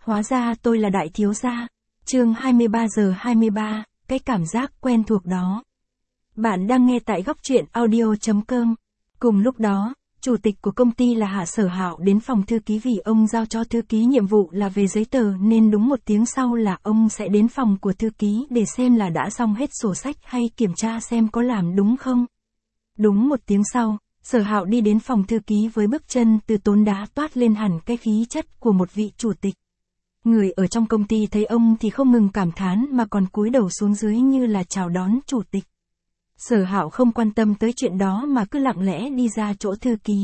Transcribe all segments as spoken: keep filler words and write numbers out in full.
hóa ra tôi là đại thiếu gia. Chương hai mươi ba giờ hai mươi ba, cái cảm giác quen thuộc đó. Bạn đang nghe tại góc truyện audio chấm com. Cùng lúc đó, chủ tịch của công ty là Hạ Sở Hạo đến phòng thư ký vì ông giao cho thư ký nhiệm vụ là về giấy tờ nên đúng một tiếng sau là ông sẽ đến phòng của thư ký để xem là đã xong hết sổ sách hay kiểm tra xem có làm đúng không. Đúng một tiếng sau, Sở Hạo đi đến phòng thư ký với bước chân từ tốn đá toát lên hẳn cái khí chất của một vị chủ tịch. Người ở trong công ty thấy ông thì không ngừng cảm thán mà còn cúi đầu xuống dưới như là chào đón chủ tịch. Sở Hạo không quan tâm tới chuyện đó mà cứ lặng lẽ đi ra chỗ thư ký.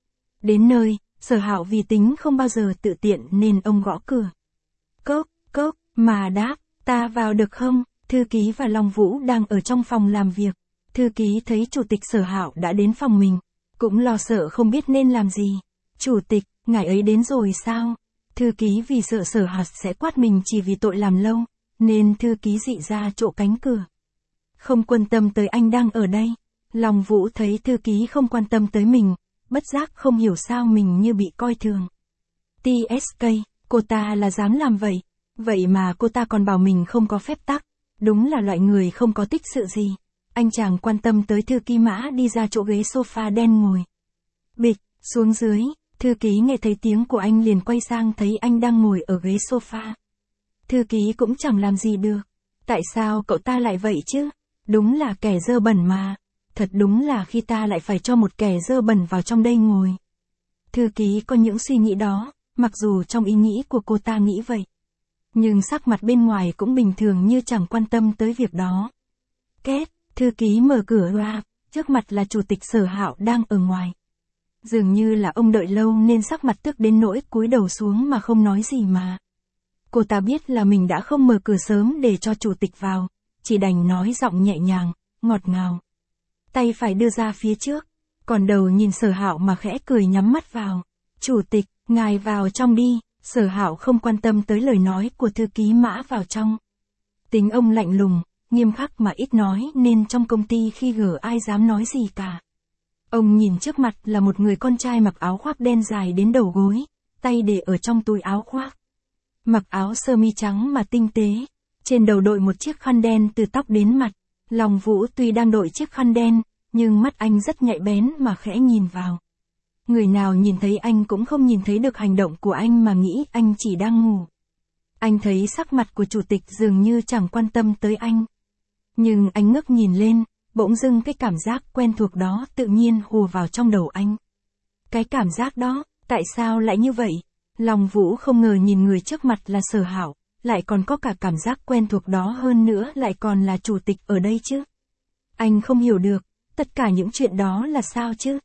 Đến nơi, Sở Hạo vì tính không bao giờ tự tiện nên ông gõ cửa. Cốc, cốc, mà đáp, ta vào được không? Thư ký và Long Vũ đang ở trong phòng làm việc. Thư ký thấy chủ tịch Sở Hạo đã đến phòng mình, cũng lo sợ không biết nên làm gì. Chủ tịch, ngài ấy đến rồi sao? Thư ký vì sợ Sở Hạo sẽ quát mình chỉ vì tội làm lâu, nên thư ký dị ra chỗ cánh cửa. Không quan tâm tới anh đang ở đây. Long Vũ thấy thư ký không quan tâm tới mình, bất giác không hiểu sao mình như bị coi thường. tê ét ca, cô ta là dám làm vậy, vậy mà cô ta còn bảo mình không có phép tắc, đúng là loại người không có tích sự gì. Anh chàng quan tâm tới thư ký mã đi ra chỗ ghế sofa đen ngồi. Bịch, xuống dưới, thư ký nghe thấy tiếng của anh liền quay sang thấy anh đang ngồi ở ghế sofa. Thư ký cũng chẳng làm gì được. Tại sao cậu ta lại vậy chứ? Đúng là kẻ dơ bẩn mà. Thật đúng là khi ta lại phải cho một kẻ dơ bẩn vào trong đây ngồi. Thư ký có những suy nghĩ đó, mặc dù trong ý nghĩ của cô ta nghĩ vậy. Nhưng sắc mặt bên ngoài cũng bình thường như chẳng quan tâm tới việc đó. Két, thư ký mở cửa ra, trước mặt là chủ tịch Sở Hạo đang ở ngoài. Dường như là ông đợi lâu nên sắc mặt tức đến nỗi cúi đầu xuống mà không nói gì mà. Cô ta biết là mình đã không mở cửa sớm để cho chủ tịch vào, chỉ đành nói giọng nhẹ nhàng, ngọt ngào. Tay phải đưa ra phía trước, còn đầu nhìn Sở Hạo mà khẽ cười nhắm mắt vào. Chủ tịch, ngài vào trong đi. Sở Hạo không quan tâm tới lời nói của thư ký mã vào trong. Tính ông lạnh lùng, nghiêm khắc mà ít nói nên trong công ty khi gở ai dám nói gì cả. Ông nhìn trước mặt là một người con trai mặc áo khoác đen dài đến đầu gối, tay để ở trong túi áo khoác. Mặc áo sơ mi trắng mà tinh tế, trên đầu đội một chiếc khăn đen từ tóc đến mặt. Long Vũ tuy đang đội chiếc khăn đen, nhưng mắt anh rất nhạy bén mà khẽ nhìn vào. Người nào nhìn thấy anh cũng không nhìn thấy được hành động của anh mà nghĩ anh chỉ đang ngủ. Anh thấy sắc mặt của chủ tịch dường như chẳng quan tâm tới anh. Nhưng anh ngước nhìn lên, bỗng dưng cái cảm giác quen thuộc đó tự nhiên hùa vào trong đầu anh. Cái cảm giác đó, tại sao lại như vậy? Long Vũ không ngờ nhìn người trước mặt là Sở Hạo, lại còn có cả cảm giác quen thuộc đó hơn nữa lại còn là chủ tịch ở đây chứ. Anh không hiểu được, tất cả những chuyện đó là sao chứ?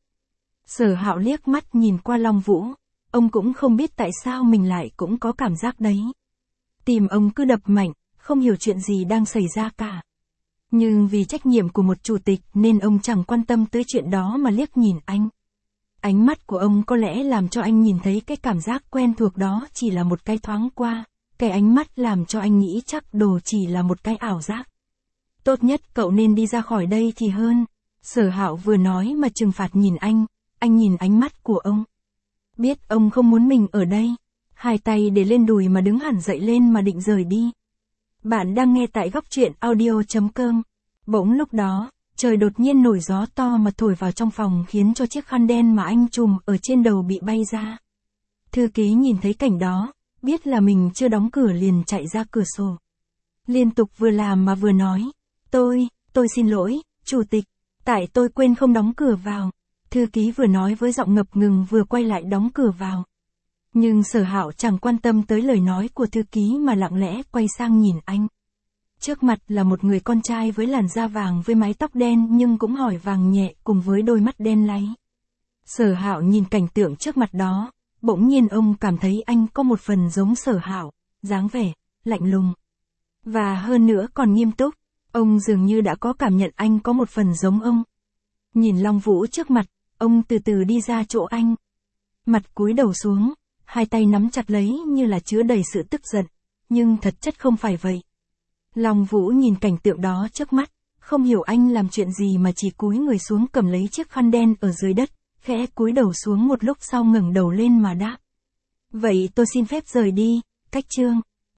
Sở Hạo liếc mắt nhìn qua Long Vũ, ông cũng không biết tại sao mình lại cũng có cảm giác đấy. Tim ông cứ đập mạnh, không hiểu chuyện gì đang xảy ra cả. Nhưng vì trách nhiệm của một chủ tịch nên ông chẳng quan tâm tới chuyện đó mà liếc nhìn anh. Ánh mắt của ông có lẽ làm cho anh nhìn thấy cái cảm giác quen thuộc đó chỉ là một cái thoáng qua, cái ánh mắt làm cho anh nghĩ chắc đồ chỉ là một cái ảo giác. Tốt nhất cậu nên đi ra khỏi đây thì hơn. Sở Hạo vừa nói mà trừng phạt nhìn anh, anh nhìn ánh mắt của ông. Biết ông không muốn mình ở đây, hai tay để lên đùi mà đứng hẳn dậy lên mà định rời đi. Bạn đang nghe tại góc truyện audio chấm com. Bỗng lúc đó, trời đột nhiên nổi gió to mà thổi vào trong phòng khiến cho chiếc khăn đen mà anh trùm ở trên đầu bị bay ra. Thư ký nhìn thấy cảnh đó, biết là mình chưa đóng cửa liền chạy ra cửa sổ. Liên tục vừa làm mà vừa nói, tôi, tôi xin lỗi, chủ tịch, tại tôi quên không đóng cửa vào. Thư ký vừa nói với giọng ngập ngừng vừa quay lại đóng cửa vào. Nhưng Sở Hạo chẳng quan tâm tới lời nói của thư ký mà lặng lẽ quay sang nhìn anh. Trước mặt là một người con trai với làn da vàng với mái tóc đen nhưng cũng hỏi vàng nhẹ cùng với đôi mắt đen láy. Sở Hạo nhìn cảnh tượng trước mặt đó, bỗng nhiên ông cảm thấy anh có một phần giống Sở Hạo, dáng vẻ, lạnh lùng. Và hơn nữa còn nghiêm túc, ông dường như đã có cảm nhận anh có một phần giống ông. Nhìn Long Vũ trước mặt, ông từ từ đi ra chỗ anh. Mặt cúi đầu xuống, hai tay nắm chặt lấy như là chứa đầy sự tức giận, nhưng thật chất không phải vậy. Long Vũ nhìn cảnh tượng đó trước mắt, không hiểu anh làm chuyện gì mà chỉ cúi người xuống cầm lấy chiếc khăn đen ở dưới đất, khẽ cúi đầu xuống một lúc sau ngẩng đầu lên mà đáp. Vậy tôi xin phép rời đi, cách chương.